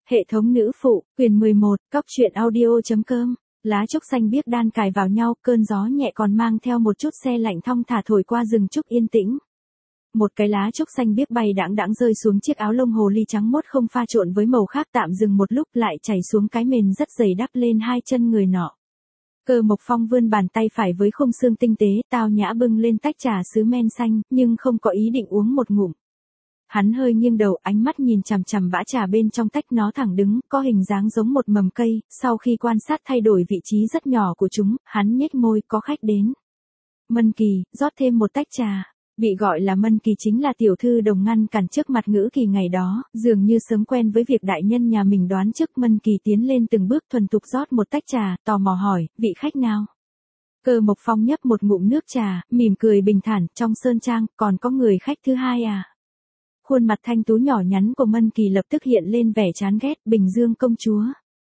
Hệ thống nữ phụ, quyền 11, cóc truyện audio.com. Lá trúc xanh biếc đan cài vào nhau, cơn gió nhẹ còn mang theo một chút se lạnh thong thả thổi qua rừng trúc yên tĩnh. Một cái lá trúc xanh biếc bay đãng đãng rơi xuống chiếc áo lông hồ ly trắng mốt không pha trộn với màu khác, tạm dừng một lúc lại chảy xuống cái mền rất dày đắp lên hai chân người nọ. Cơ Mộc Phong vươn bàn tay phải với khung xương tinh tế, tao nhã bưng lên tách trà sứ men xanh, nhưng không có ý định uống một ngụm. Hắn hơi nghiêng đầu, ánh mắt nhìn chằm chằm bã trà bên trong tách, nó thẳng đứng, có hình dáng giống một mầm cây, sau khi quan sát thay đổi vị trí rất nhỏ của chúng, hắn nhếch môi, có khách đến. Mân Kỳ, rót thêm một tách trà. Bị gọi là Mân Kỳ chính là tiểu thư đồng ngăn cản trước mặt Ngữ Kỳ ngày đó, dường như sớm quen với việc đại nhân nhà mình đoán trước. Mân Kỳ tiến lên từng bước thuần thục rót một tách trà, tò mò hỏi, vị khách nào? Cơ Mộc Phong nhấp một ngụm nước trà, mỉm cười bình thản, trong sơn trang, còn có người khách thứ hai à? Khuôn mặt thanh tú nhỏ nhắn của Mân Kỳ lập tức hiện lên vẻ chán ghét. Bình Dương công chúa.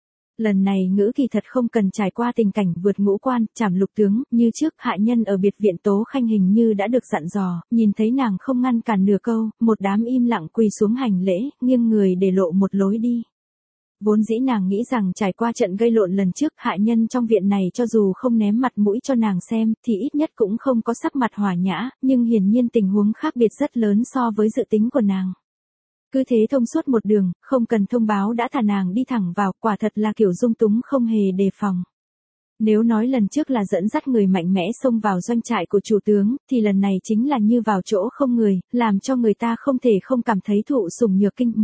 Lần này Ngữ Kỳ thật không cần trải qua tình cảnh vượt ngũ quan, trảm lục tướng, như trước. Hạ nhân ở biệt viện Tố Khanh hình như đã được dặn dò, nhìn thấy nàng không ngăn cản nửa câu, một đám im lặng quỳ xuống hành lễ, nghiêng người để lộ một lối đi. Vốn dĩ nàng nghĩ rằng trải qua trận gây lộn lần trước, hạ nhân trong viện này cho dù không ném mặt mũi cho nàng xem, thì ít nhất cũng không có sắc mặt hòa nhã, nhưng hiển nhiên tình huống khác biệt rất lớn so với dự tính của nàng. Cứ thế thông suốt một đường, không cần thông báo đã thả nàng đi thẳng vào, quả thật là kiểu dung túng không hề đề phòng. Nếu nói lần trước là dẫn dắt người mạnh mẽ xông vào doanh trại của chủ tướng, thì lần này chính là như vào chỗ không người, làm cho người ta không thể không cảm thấy thụ sủng nhược kinh.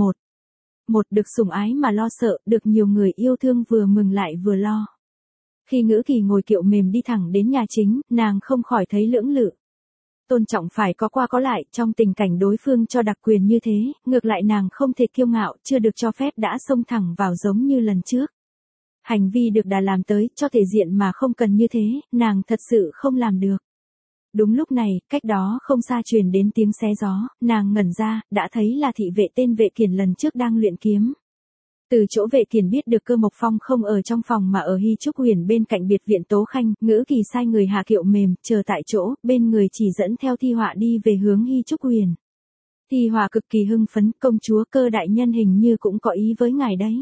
Một được sủng ái mà lo sợ, được nhiều người yêu thương vừa mừng lại vừa lo. Khi Ngữ Kỳ ngồi kiệu mềm đi thẳng đến nhà chính, nàng không khỏi thấy lưỡng lự. Tôn trọng phải có qua có lại, trong tình cảnh đối phương cho đặc quyền như thế, ngược lại nàng không thể kiêu ngạo, chưa được cho phép đã xông thẳng vào giống như lần trước. Hành vi được đã làm tới, cho thể diện mà không cần như thế, nàng thật sự không làm được. Đúng lúc này, cách đó không xa truyền đến tiếng xé gió, nàng ngẩn ra, đã thấy là thị vệ tên Vệ Kiền lần trước đang luyện kiếm. Từ chỗ Vệ Kiền biết được Cơ Mộc Phong không ở trong phòng mà ở Hy Trúc Huyền bên cạnh biệt viện Tố Khanh, Ngữ Kỳ sai người hạ kiệu mềm, chờ tại chỗ, bên người chỉ dẫn theo Thi Họa đi về hướng Hy Trúc Huyền. Thi Họa cực kỳ hưng phấn, công chúa Cơ đại nhân hình như cũng có ý với ngài đấy.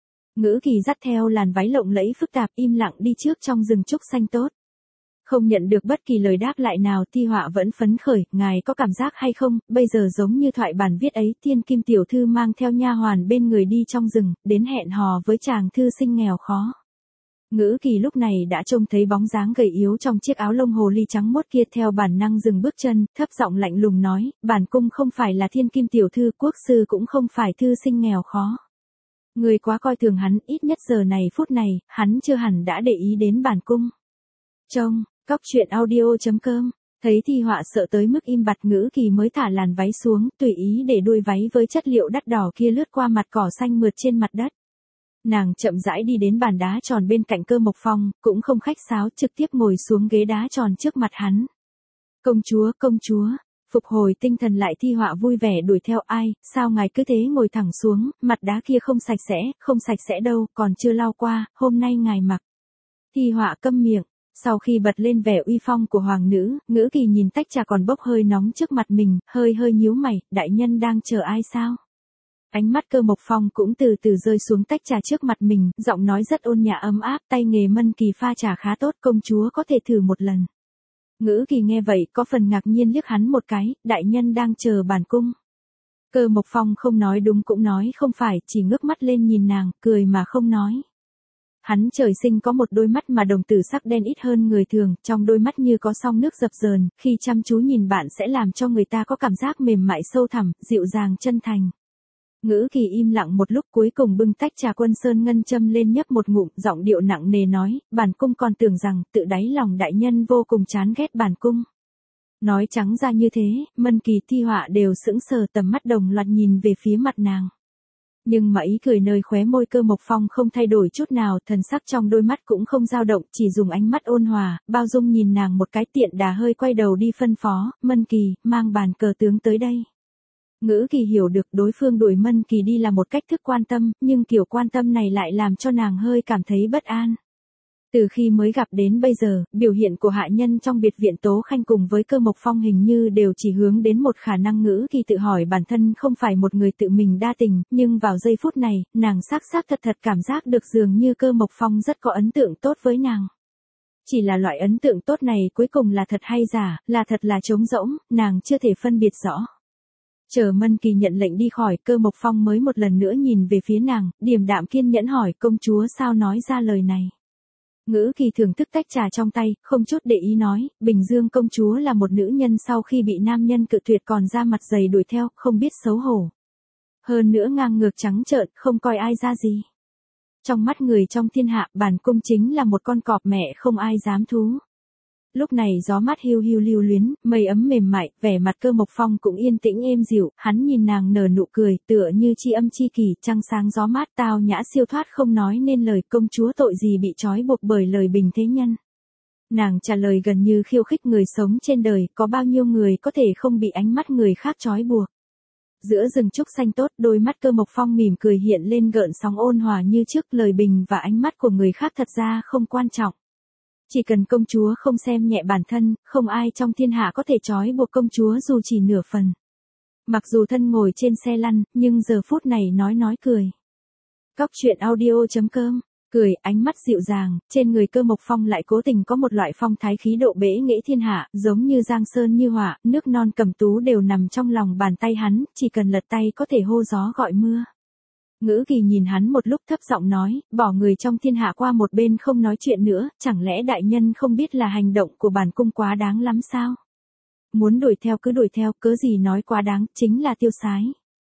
Ngữ Kỳ dắt theo làn váy lộng lẫy phức tạp im lặng đi trước trong rừng trúc xanh tốt. Không nhận được bất kỳ lời đáp lại nào, Thi Họa vẫn phấn khởi, ngài có cảm giác hay không, bây giờ giống như thoại bản viết ấy, Thiên Kim tiểu thư mang theo nha hoàn bên người đi trong rừng, đến hẹn hò với chàng thư sinh nghèo khó. Ngữ Kỳ lúc này đã trông thấy bóng dáng gầy yếu trong chiếc áo lông hồ ly trắng mốt kia, theo bản năng dừng bước chân, thấp giọng lạnh lùng nói, bản cung không phải là Thiên Kim tiểu thư, quốc sư cũng không phải thư sinh nghèo khó. Người quá coi thường hắn, ít nhất giờ này phút này, hắn chưa hẳn đã để ý đến bản cung. Trông, cóc truyện audio.com, thấy Thi Họa sợ tới mức im bặt, Ngữ Kỳ mới thả làn váy xuống, tùy ý để đuôi váy với chất liệu đắt đỏ kia lướt qua mặt cỏ xanh mượt trên mặt đất. Nàng chậm rãi đi đến bàn đá tròn bên cạnh Cơ Mộc Phong, cũng không khách sáo, trực tiếp ngồi xuống ghế đá tròn trước mặt hắn. Công chúa, phục hồi tinh thần lại, Thi Họa vui vẻ đuổi theo, ai, sao ngài cứ thế ngồi thẳng xuống, mặt đá kia không sạch sẽ đâu, còn chưa lau qua, hôm nay ngài mặc. Thi Họa câm miệng. Sau khi bật lên vẻ uy phong của hoàng nữ, Ngữ Kỳ nhìn tách trà còn bốc hơi nóng trước mặt mình, hơi nhíu mày, đại nhân đang chờ ai sao? Ánh mắt Cơ Mộc Phong cũng từ từ rơi xuống tách trà trước mặt mình, giọng nói rất ôn nhã ấm áp, tay nghề Mân Kỳ pha trà khá tốt, công chúa có thể thử một lần. Ngữ Kỳ nghe vậy, có phần ngạc nhiên liếc hắn một cái, đại nhân đang chờ bản cung. Cơ Mộc Phong không nói đúng cũng nói không phải, chỉ ngước mắt lên nhìn nàng, cười mà không nói. Hắn trời sinh có một đôi mắt mà đồng tử sắc đen ít hơn người thường, trong đôi mắt như có sóng nước dập dờn, khi chăm chú nhìn bạn sẽ làm cho người ta có cảm giác mềm mại sâu thẳm, dịu dàng chân thành. Ngữ Kỳ im lặng một lúc, cuối cùng bưng tách trà Quân Sơn Ngân châm lên nhấp một ngụm, giọng điệu nặng nề nói, bản cung còn tưởng rằng tự đáy lòng đại nhân vô cùng chán ghét bản cung. Nói trắng ra như thế, Mân Kỳ, Thi Họa đều sững sờ, tầm mắt đồng loạt nhìn về phía mặt nàng. Nhưng mà ý cười nơi khóe môi Cơ Mộc Phong không thay đổi chút nào, thần sắc trong đôi mắt cũng không dao động, chỉ dùng ánh mắt ôn hòa, bao dung nhìn nàng một cái, tiện đà hơi quay đầu đi phân phó, Mân Kỳ, mang bàn cờ tướng tới đây. Ngữ Kỳ hiểu được đối phương đuổi Mân Kỳ đi là một cách thức quan tâm, nhưng kiểu quan tâm này lại làm cho nàng hơi cảm thấy bất an. Từ khi mới gặp đến bây giờ, biểu hiện của hạ nhân trong biệt viện Tố Khanh cùng với Cơ Mộc Phong hình như đều chỉ hướng đến một khả năng. Ngữ Kỳ tự hỏi bản thân không phải một người tự mình đa tình, nhưng vào giây phút này, nàng xác thật cảm giác được dường như Cơ Mộc Phong rất có ấn tượng tốt với nàng. Chỉ là loại ấn tượng tốt này cuối cùng là thật hay giả, là thật là trống rỗng, nàng chưa thể phân biệt rõ. Chờ Mân Kỳ nhận lệnh đi khỏi, Cơ Mộc Phong mới một lần nữa nhìn về phía nàng, điềm đạm kiên nhẫn hỏi công chúa sao nói ra lời này. Ngữ Kỳ thưởng thức tách trà trong tay, không chút để ý nói, Bình Dương công chúa là một nữ nhân sau khi bị nam nhân cự tuyệt còn ra mặt dày đuổi theo, không biết xấu hổ. Hơn nữa ngang ngược trắng trợn, không coi ai ra gì. Trong mắt người trong thiên hạ, bản cung chính là một con cọp mẹ không ai dám thú. Lúc này gió mát hiu hiu lưu luyến, mây ấm mềm mại, vẻ mặt Cơ Mộc Phong cũng yên tĩnh êm dịu, hắn nhìn nàng nở nụ cười, tựa như tri âm tri kỷ, trăng sáng gió mát tao nhã siêu thoát không nói nên lời, công chúa tội gì bị trói buộc bởi lời bình thế nhân. Nàng trả lời gần như khiêu khích người sống trên đời, có bao nhiêu người có thể không bị ánh mắt người khác trói buộc. Giữa rừng trúc xanh tốt, đôi mắt Cơ Mộc Phong mỉm cười hiện lên gợn sóng ôn hòa như trước, lời bình và ánh mắt của người khác thật ra không quan trọng. Chỉ cần công chúa không xem nhẹ bản thân, không ai trong thiên hạ có thể trói buộc công chúa dù chỉ nửa phần. Mặc dù thân ngồi trên xe lăn, nhưng giờ phút này nói cười. Cóc truyện audio.com, cười, ánh mắt dịu dàng, trên người Cơ Mộc Phong lại cố tình có một loại phong thái khí độ bẽ nghệ thiên hạ, giống như giang sơn như họa, nước non cầm tú đều nằm trong lòng bàn tay hắn, chỉ cần lật tay có thể hô gió gọi mưa. Ngữ Kỳ nhìn hắn một lúc thấp giọng nói, bỏ người trong thiên hạ qua một bên không nói chuyện nữa, chẳng lẽ đại nhân không biết là hành động của bản cung quá đáng lắm sao? Muốn đuổi theo cứ đuổi theo, cớ gì nói quá đáng, chính là tiêu sái.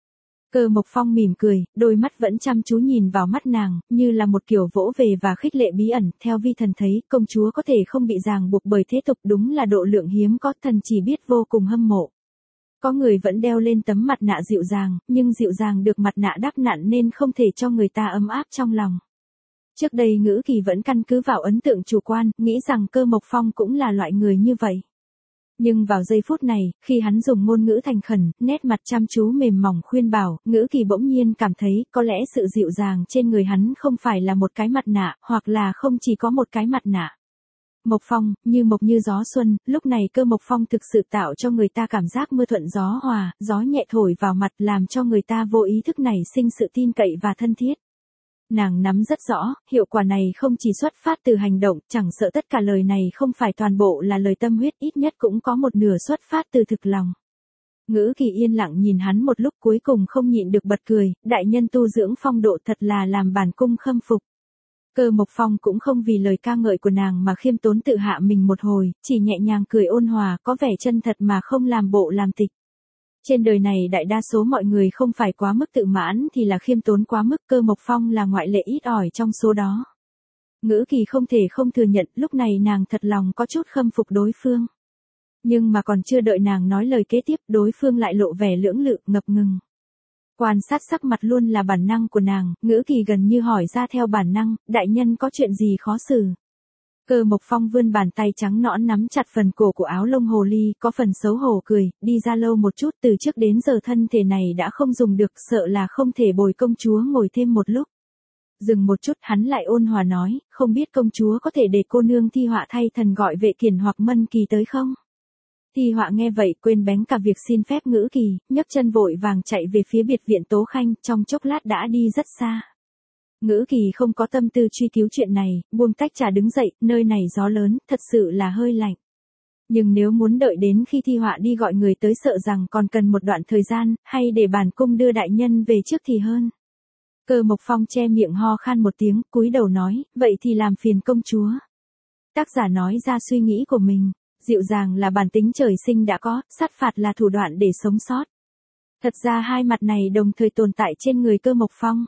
Cơ Mộc Phong mỉm cười, đôi mắt vẫn chăm chú nhìn vào mắt nàng, như là một kiểu vỗ về và khích lệ bí ẩn, theo vi thần thấy, công chúa có thể không bị ràng buộc bởi thế tục đúng là độ lượng hiếm có, thần chỉ biết vô cùng hâm mộ. Có người vẫn đeo lên tấm mặt nạ dịu dàng, nhưng dịu dàng được mặt nạ đắp nặn nên không thể cho người ta ấm áp trong lòng. Trước đây Ngữ Kỳ vẫn căn cứ vào ấn tượng chủ quan, nghĩ rằng Cơ Mộc Phong cũng là loại người như vậy. Nhưng vào giây phút này, khi hắn dùng ngôn ngữ thành khẩn, nét mặt chăm chú mềm mỏng khuyên bảo, Ngữ Kỳ bỗng nhiên cảm thấy, có lẽ sự dịu dàng trên người hắn không phải là một cái mặt nạ, hoặc là không chỉ có một cái mặt nạ. Mộc Phong, như mộc như gió xuân, lúc này Cơ Mộc Phong thực sự tạo cho người ta cảm giác mưa thuận gió hòa, gió nhẹ thổi vào mặt làm cho người ta vô ý thức nảy sinh sự tin cậy và thân thiết. Nàng nắm rất rõ, hiệu quả này không chỉ xuất phát từ hành động, chẳng sợ tất cả lời này không phải toàn bộ là lời tâm huyết, ít nhất cũng có một nửa xuất phát từ thực lòng. Ngữ Kỳ yên lặng nhìn hắn một lúc cuối cùng không nhịn được bật cười, đại nhân tu dưỡng phong độ thật là làm bản cung khâm phục. Cơ Mộc Phong cũng không vì lời ca ngợi của nàng mà khiêm tốn tự hạ mình một hồi, chỉ nhẹ nhàng cười ôn hòa, có vẻ chân thật mà không làm bộ làm tịch. Trên đời này đại đa số mọi người không phải quá mức tự mãn thì là khiêm tốn quá mức, Cơ Mộc Phong là ngoại lệ ít ỏi trong số đó. Ngữ Kỳ không thể không thừa nhận, lúc này nàng thật lòng có chút khâm phục đối phương. Nhưng mà còn chưa đợi nàng nói lời kế tiếp, đối phương lại lộ vẻ lưỡng lự, ngập ngừng. Quan sát sắc mặt luôn là bản năng của nàng, Ngữ Kỳ gần như hỏi ra theo bản năng, đại nhân có chuyện gì khó xử. Cơ Mộc Phong vươn bàn tay trắng nõn nắm chặt phần cổ của áo lông hồ ly, có phần xấu hổ cười, đi ra lâu một chút, từ trước đến giờ thân thể này đã không dùng được, sợ là không thể bồi công chúa ngồi thêm một lúc. Dừng một chút, hắn lại ôn hòa nói, không biết công chúa có thể để cô nương Thi Họa thay thần gọi Vệ Kiền hoặc Mân Kỳ tới không? Thi Họa nghe vậy quên bén cả việc xin phép Ngữ Kỳ, nhấc chân vội vàng chạy về phía biệt viện Tố Khanh, trong chốc lát đã đi rất xa. Ngữ Kỳ không có tâm tư truy cứu chuyện này, buông tách trà đứng dậy, nơi này gió lớn, thật sự là hơi lạnh. Nhưng nếu muốn đợi đến khi Thi Họa đi gọi người tới sợ rằng còn cần một đoạn thời gian, hay để bản cung đưa đại nhân về trước thì hơn. Cơ Mộc Phong che miệng ho khan một tiếng, cúi đầu nói, vậy thì làm phiền công chúa. Tác giả nói ra suy nghĩ của mình, dịu dàng là bản tính trời sinh đã có, sát phạt là thủ đoạn để sống sót. Thật ra hai mặt này đồng thời tồn tại trên người Cơ Mộc Phong.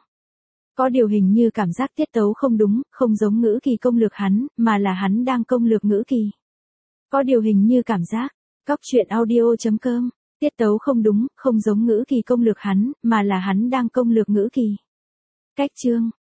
Có điều hình như cảm giác tiết tấu không đúng, không giống Ngữ Kỳ công lược hắn, mà là hắn đang công lược Ngữ Kỳ. Có điều hình như cảm giác, cóc truyện audio.com, tiết tấu không đúng, không giống Ngữ Kỳ công lược hắn, mà là hắn đang công lược Ngữ Kỳ. Cách chương